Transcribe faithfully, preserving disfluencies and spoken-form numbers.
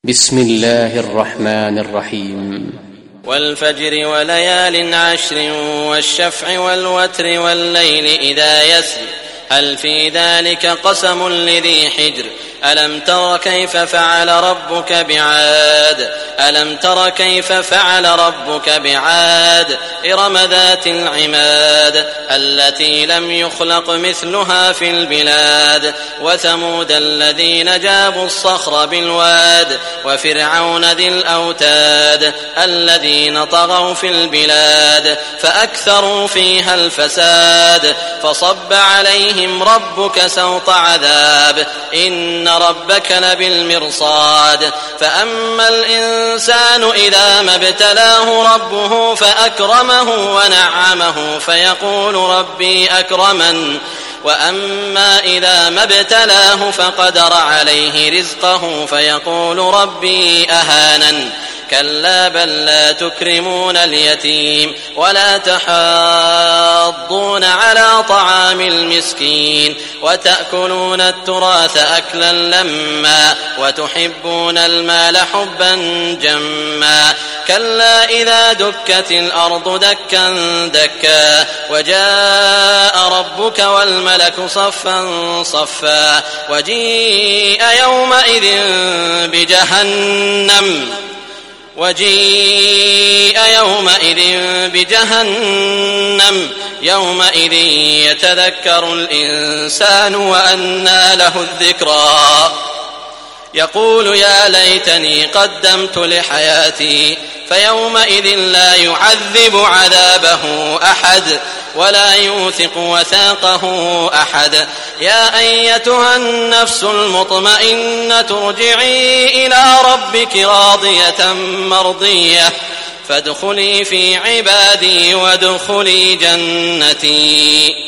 بسم الله الرحمن الرحيم. والفجر وليال عشر والشفع والوتر والليل إذا يسر هل في ذلك قسم لذي حجر ألم تر كيف فعل ربك بعاد ألم تر كيف فعل ربك بعاد إرم ذات العماد التي لم يخلق مثلها في البلاد وثمود الذين جابوا الصخر بالواد وفرعون ذي الأوتاد الذين طغوا في البلاد فأكثروا فيها الفساد فصب عليهم ربك سوط عذاب إن ربك لبالمرصاد فأما الإنسان إذا ما ابتلاه ربه فأكرمه ونعمه فيقول ربي أكرمن وأما إذا ما ابتلاه فقدر عليه رزقه فيقول ربي أهانن كلا بل لا تكرمون اليتيم ولا تحاضون على طعام المسكين وتأكلون التراث أكلا لما وتحبون المال حبا جما كلا إذا دكت الأرض دكا دكا وجاء ربك والملك صفا صفا وجيء يومئذ بجهنم وجيء يومئذ بجهنم يومئذ يتذكر الإنسان وأنى له الذكرى يقول يا ليتني قدمت لحياتي فيومئذ لا يعذب عذابه أحد ولا يوثق وثاقه أحد يا أيتها النفس المطمئنة ارجعي إلى ربك راضية مرضية فادخلي في عبادي وادخلي جنتي.